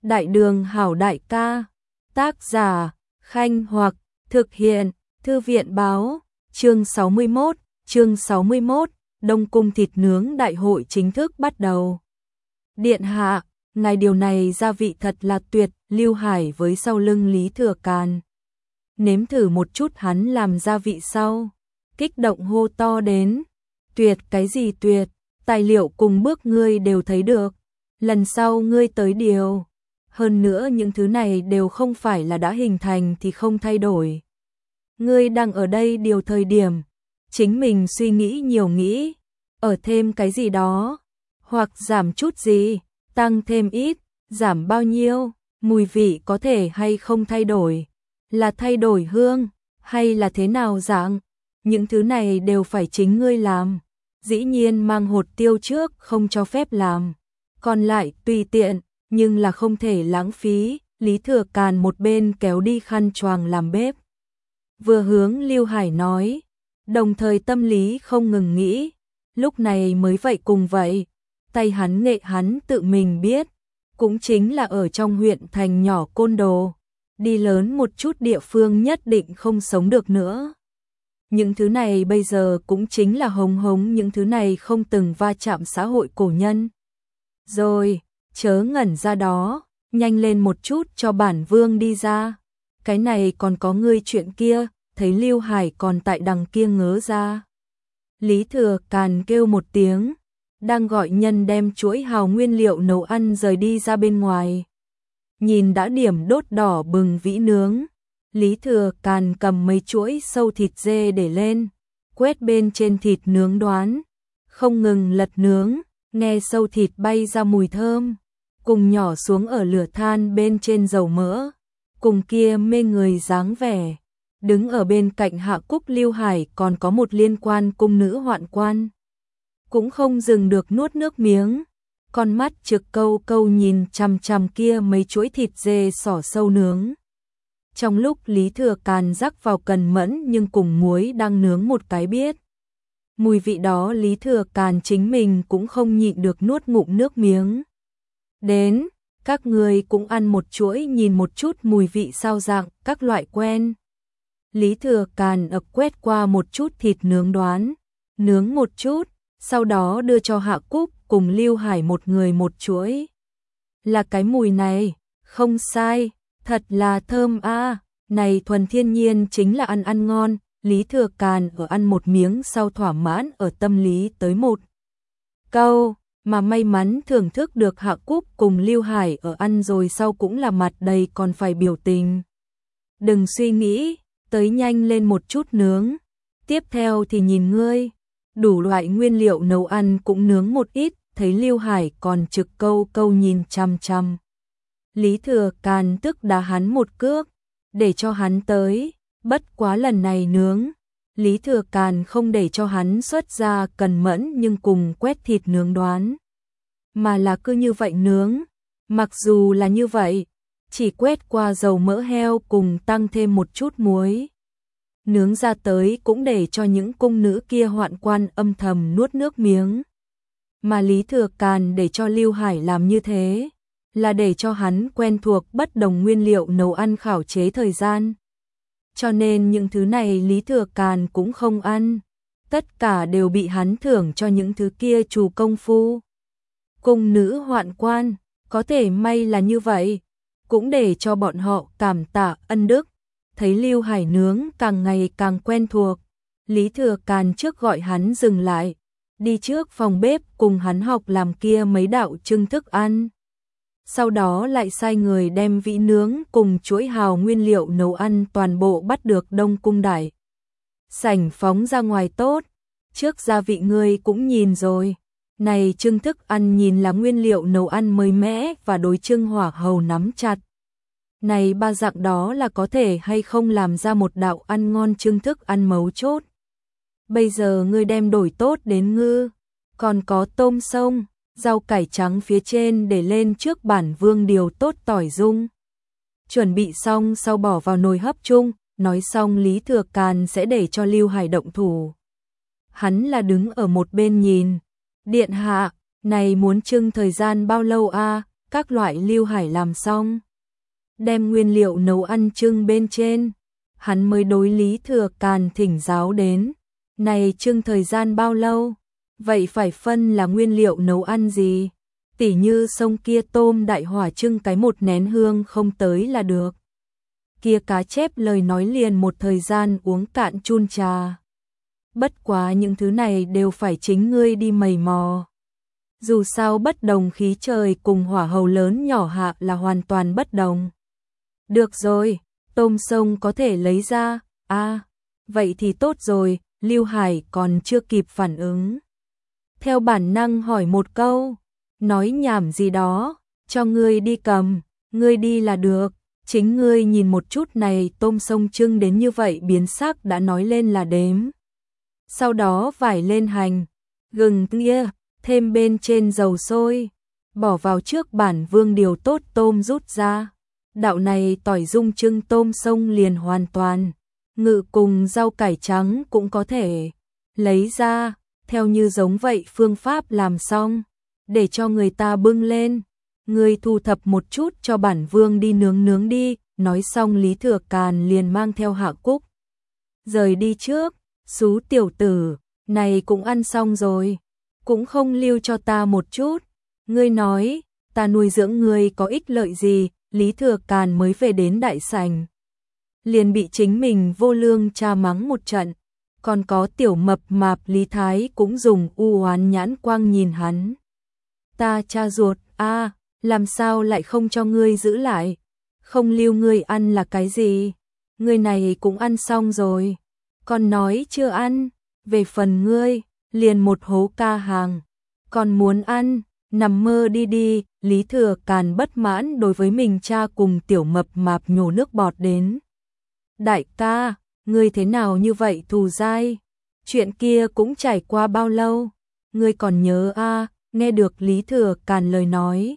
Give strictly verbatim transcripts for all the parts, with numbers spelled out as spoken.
Đại đường hảo đại ca. Tác giả, Khanh Hoặc, thực hiện, Thư viện báo, chương sáu mươi mốt, chương sáu mươi mốt, Đông Cung thịt nướng đại hội chính thức bắt đầu. Điện hạ, ngài điều này gia vị thật là tuyệt, Lưu Hải với sau lưng Lý Thừa Càn. Nếm thử một chút hắn làm gia vị sau, kích động hô to đến. Tuyệt cái gì tuyệt, tài liệu cùng bước ngươi đều thấy được, lần sau ngươi tới điều. Hơn nữa những thứ này đều không phải là đã hình thành thì không thay đổi. Ngươi đang ở đây điều thời điểm, chính mình suy nghĩ nhiều nghĩ, ở thêm cái gì đó, hoặc giảm chút gì, tăng thêm ít, giảm bao nhiêu, mùi vị có thể hay không thay đổi, là thay đổi hương, hay là thế nào dạng, những thứ này đều phải chính ngươi làm. Dĩ nhiên mang hột tiêu trước không cho phép làm, còn lại tùy tiện, nhưng là không thể lãng phí. Lý Thừa Càn một bên kéo đi khăn choàng làm bếp, vừa hướng Lưu Hải nói, đồng thời tâm lý không ngừng nghĩ, lúc này mới vậy cùng vậy, tay hắn nghệ hắn tự mình biết, cũng chính là ở trong huyện thành nhỏ côn đồ, đi lớn một chút địa phương nhất định không sống được nữa. Những thứ này bây giờ cũng chính là hống hống những thứ này không từng va chạm xã hội cổ nhân. Rồi, chớ ngẩn ra đó, nhanh lên một chút cho bản vương đi ra. Cái này còn có ngươi chuyện kia, thấy Lưu Hải còn tại đằng kia ngớ ra. Lý Thừa Càn kêu một tiếng, đang gọi nhân đem chuỗi hào nguyên liệu nấu ăn rời đi ra bên ngoài. Nhìn đã điểm đốt đỏ bừng vĩ nướng. Lý Thừa Càn cầm mấy chuỗi sâu thịt dê để lên, quét bên trên thịt nướng đoán, không ngừng lật nướng, nghe sâu thịt bay ra mùi thơm, cùng nhỏ xuống ở lửa than bên trên dầu mỡ, cùng kia mê người dáng vẻ. Đứng ở bên cạnh Hạ Cúc Lưu Hải còn có một liên quan cung nữ hoạn quan, cũng không dừng được nuốt nước miếng, con mắt trực câu câu nhìn chằm chằm kia mấy chuỗi thịt dê xỏ sâu nướng. Trong lúc Lý Thừa Càn rắc vào cần mẫn nhưng cùng muối đang nướng một cái biết. Mùi vị đó Lý Thừa Càn chính mình cũng không nhịn được nuốt ngụm nước miếng. Đến, các người cũng ăn một chuỗi nhìn một chút mùi vị sao dạng, các loại quen. Lý Thừa Càn ập quét qua một chút thịt nướng đoán, nướng một chút, sau đó đưa cho Hạ Cúc cùng Lưu Hải một người một chuỗi. Là cái mùi này, không sai. Thật là thơm a, à, này thuần thiên nhiên chính là ăn ăn ngon. Lý Thừa Càn ở ăn một miếng sau thỏa mãn ở tâm lý tới một câu, mà may mắn thưởng thức được Hạ Cúc cùng Lưu Hải ở ăn rồi sau cũng là mặt đầy còn phải biểu tình. Đừng suy nghĩ, tới nhanh lên một chút nướng, tiếp theo thì nhìn ngươi, đủ loại nguyên liệu nấu ăn cũng nướng một ít, thấy Lưu Hải còn trực câu câu nhìn chăm chăm. Lý Thừa Càn tức đá hắn một cước, để cho hắn tới, bất quá lần này nướng. Lý Thừa Càn không để cho hắn xuất ra cần mẫn nhưng cùng quét thịt nướng đoán, mà là cứ như vậy nướng. Mặc dù là như vậy, chỉ quét qua dầu mỡ heo cùng tăng thêm một chút muối. Nướng ra tới cũng để cho những cung nữ kia hoạn quan âm thầm nuốt nước miếng. Mà Lý Thừa Càn để cho Lưu Hải làm như thế, là để cho hắn quen thuộc bất đồng nguyên liệu nấu ăn khảo chế thời gian. Cho nên những thứ này Lý Thừa Càn cũng không ăn, tất cả đều bị hắn thưởng cho những thứ kia chủ công phu. Cung nữ hoạn quan, có thể may là như vậy, cũng để cho bọn họ cảm tạ ân đức. Thấy Lưu Hải nướng càng ngày càng quen thuộc, Lý Thừa Càn trước gọi hắn dừng lại, đi trước phòng bếp cùng hắn học làm kia mấy đạo trưng thức ăn. Sau đó lại sai người đem vĩ nướng cùng chuỗi hào nguyên liệu nấu ăn toàn bộ bắt được Đông Cung đại sảnh phóng ra ngoài tốt. Trước gia vị ngươi cũng nhìn rồi, này trưng thức ăn nhìn là nguyên liệu nấu ăn mới mẻ và đối trưng hỏa hầu nắm chặt. Này ba dạng đó là có thể hay không làm ra một đạo ăn ngon trưng thức ăn mấu chốt. Bây giờ ngươi đem đổi tốt đến ngư, còn có tôm sông, rau cải trắng phía trên để lên trước bản vương điều tốt tỏi dung. Chuẩn bị xong sau bỏ vào nồi hấp chung, nói xong Lý Thừa Càn sẽ để cho Lưu Hải động thủ. Hắn là đứng ở một bên nhìn. Điện hạ, này muốn trưng thời gian bao lâu a? các loại Lưu Hải làm xong, đem nguyên liệu nấu ăn trưng bên trên, hắn mới đối Lý Thừa Càn thỉnh giáo đến, này trưng thời gian bao lâu, vậy phải phân là nguyên liệu nấu ăn gì, tỉ như sông kia tôm đại hỏa trưng cái một nén hương không tới là được. Kia cá chép lời nói liền một thời gian uống cạn chun trà. Bất quá những thứ này đều phải chính ngươi đi mày mò. Dù sao bất đồng khí trời cùng hỏa hầu lớn nhỏ hạ là hoàn toàn bất đồng. Được rồi, tôm sông có thể lấy ra, à, vậy thì tốt rồi, Lưu Hải còn chưa kịp phản ứng. Theo bản năng hỏi một câu, nói nhảm gì đó, cho ngươi đi cầm, ngươi đi là được, chính ngươi nhìn một chút này tôm sông trưng đến như vậy biến sắc đã nói lên là đếm. Sau đó vải lên hành, gừng kia, thêm bên trên dầu sôi, bỏ vào trước bản vương điều tốt tôm rút ra. Đạo này tỏi dung trưng tôm sông liền hoàn toàn, ngự cùng rau cải trắng cũng có thể lấy ra, theo như giống vậy phương pháp làm xong, để cho người ta bưng lên, người thu thập một chút cho bản vương đi nướng nướng đi, nói xong Lý Thừa Càn liền mang theo Hạ Cúc. Rời đi trước, xú tiểu tử, này cũng ăn xong rồi, cũng không lưu cho ta một chút, ngươi nói, ta nuôi dưỡng ngươi có ích lợi gì, Lý Thừa Càn mới về đến đại sảnh. Liền bị chính mình vô lương tra mắng một trận, còn có tiểu mập mạp Lý Thái cũng dùng u oán nhãn quang nhìn hắn. Ta cha ruột, a, làm sao lại không cho ngươi giữ lại, không lưu ngươi ăn là cái gì, ngươi này cũng ăn xong rồi, còn nói chưa ăn, về phần ngươi, liền một hố ca hàng, còn muốn ăn, nằm mơ đi đi, Lý Thừa Càn bất mãn đối với mình cha cùng tiểu mập mạp nhổ nước bọt đến. Đại ca, ngươi thế nào như vậy thù dai, chuyện kia cũng trải qua bao lâu, ngươi còn nhớ a? Nghe được Lý Thừa Càn lời nói.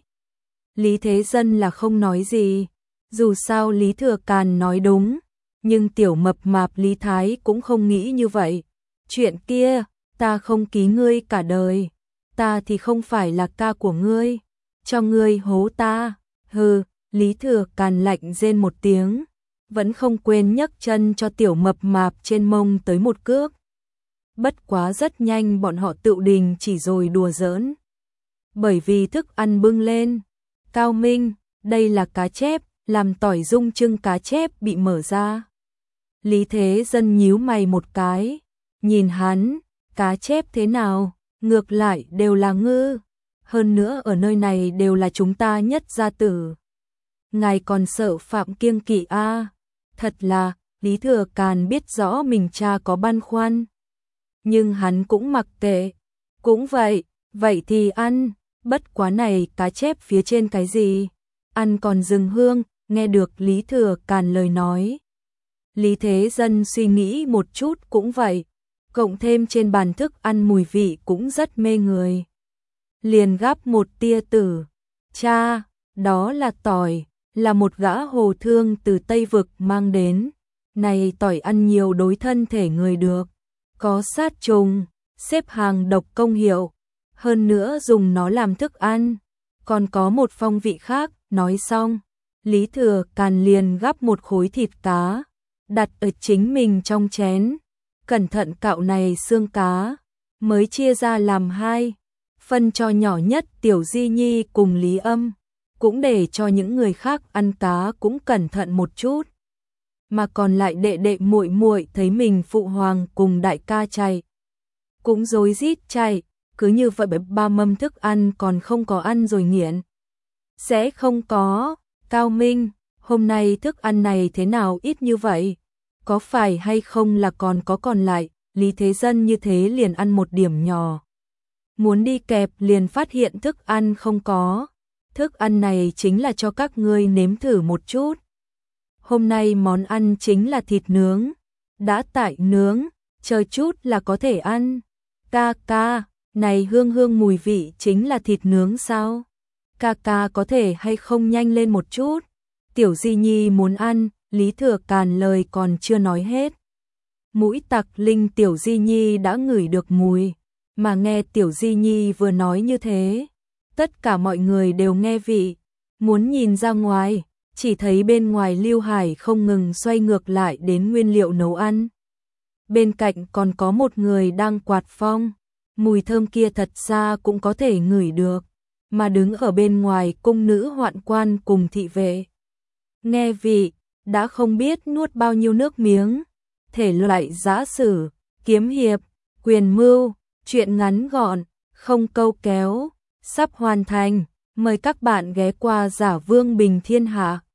Lý Thế Dân là không nói gì, dù sao Lý Thừa Càn nói đúng, nhưng tiểu mập mạp Lý Thái cũng không nghĩ như vậy. Chuyện kia, ta không ký ngươi cả đời, ta thì không phải là ca của ngươi, cho ngươi hố ta, hừ, Lý Thừa Càn lạnh rên một tiếng, vẫn không quên nhấc chân cho tiểu mập mạp trên mông tới một cước. Bất quá rất nhanh bọn họ tự đình chỉ rồi đùa giỡn. Bởi vì thức ăn bưng lên, Cao Minh, đây là cá chép, làm tỏi dung trưng cá chép bị mở ra. Lý Thế Dân nhíu mày một cái, nhìn hắn, cá chép thế nào, ngược lại đều là ngư, hơn nữa ở nơi này đều là chúng ta nhất gia tử. Ngài còn sợ phạm kiêng kỵ a? Thật là, Lý Thừa Càn biết rõ mình cha có băn khoăn. Nhưng hắn cũng mặc kệ, cũng vậy, vậy thì ăn, bất quá này cá chép phía trên cái gì, ăn còn rừng hương, nghe được Lý Thừa Càn lời nói. Lý Thế Dân suy nghĩ một chút cũng vậy, cộng thêm trên bàn thức ăn mùi vị cũng rất mê người. Liền gắp một tia tử, cha, đó là tỏi, là một gã hồ thương từ Tây Vực mang đến, này tỏi ăn nhiều đối thân thể người được, có sát trùng, xếp hàng độc công hiệu, hơn nữa dùng nó làm thức ăn, còn có một phong vị khác, nói xong, Lý Thừa Càn liền gắp một khối thịt cá, đặt ở chính mình trong chén, cẩn thận cạo này xương cá, mới chia ra làm hai, phân cho nhỏ nhất Tiểu Di Nhi cùng Lý Âm, cũng để cho những người khác ăn cá cũng cẩn thận một chút. Mà còn lại đệ đệ muội muội thấy mình phụ hoàng cùng đại ca chạy, cũng rối rít chạy, cứ như vậy ba mâm thức ăn còn không có ăn rồi nghiện. Sẽ không có, Cao Minh, hôm nay thức ăn này thế nào ít như vậy? Có phải hay không là còn có còn lại, Lý Thế Dân như thế liền ăn một điểm nhỏ. Muốn đi kẹp liền phát hiện thức ăn không có. Thức ăn này chính là cho các ngươi nếm thử một chút. Hôm nay món ăn chính là thịt nướng. Đã tại nướng, chờ chút là có thể ăn. Ca ca, này hương hương mùi vị chính là thịt nướng sao? Ca ca có thể hay không nhanh lên một chút? Tiểu Di Nhi muốn ăn, Lý Thừa Càn lời còn chưa nói hết. Mũi tặc linh Tiểu Di Nhi đã ngửi được mùi, mà nghe Tiểu Di Nhi vừa nói như thế. Tất cả mọi người đều nghe vị, muốn nhìn ra ngoài, chỉ thấy bên ngoài Lưu Hải không ngừng xoay ngược lại đến nguyên liệu nấu ăn. Bên cạnh còn có một người đang quạt phong, mùi thơm kia thật ra cũng có thể ngửi được, mà đứng ở bên ngoài cung nữ hoạn quan cùng thị vệ. Nghe vị, đã không biết nuốt bao nhiêu nước miếng, thể loại giã sử, kiếm hiệp, quyền mưu, chuyện ngắn gọn, không câu kéo, sắp hoàn thành, mời các bạn ghé qua Giả Vương Bình Thiên Hạ.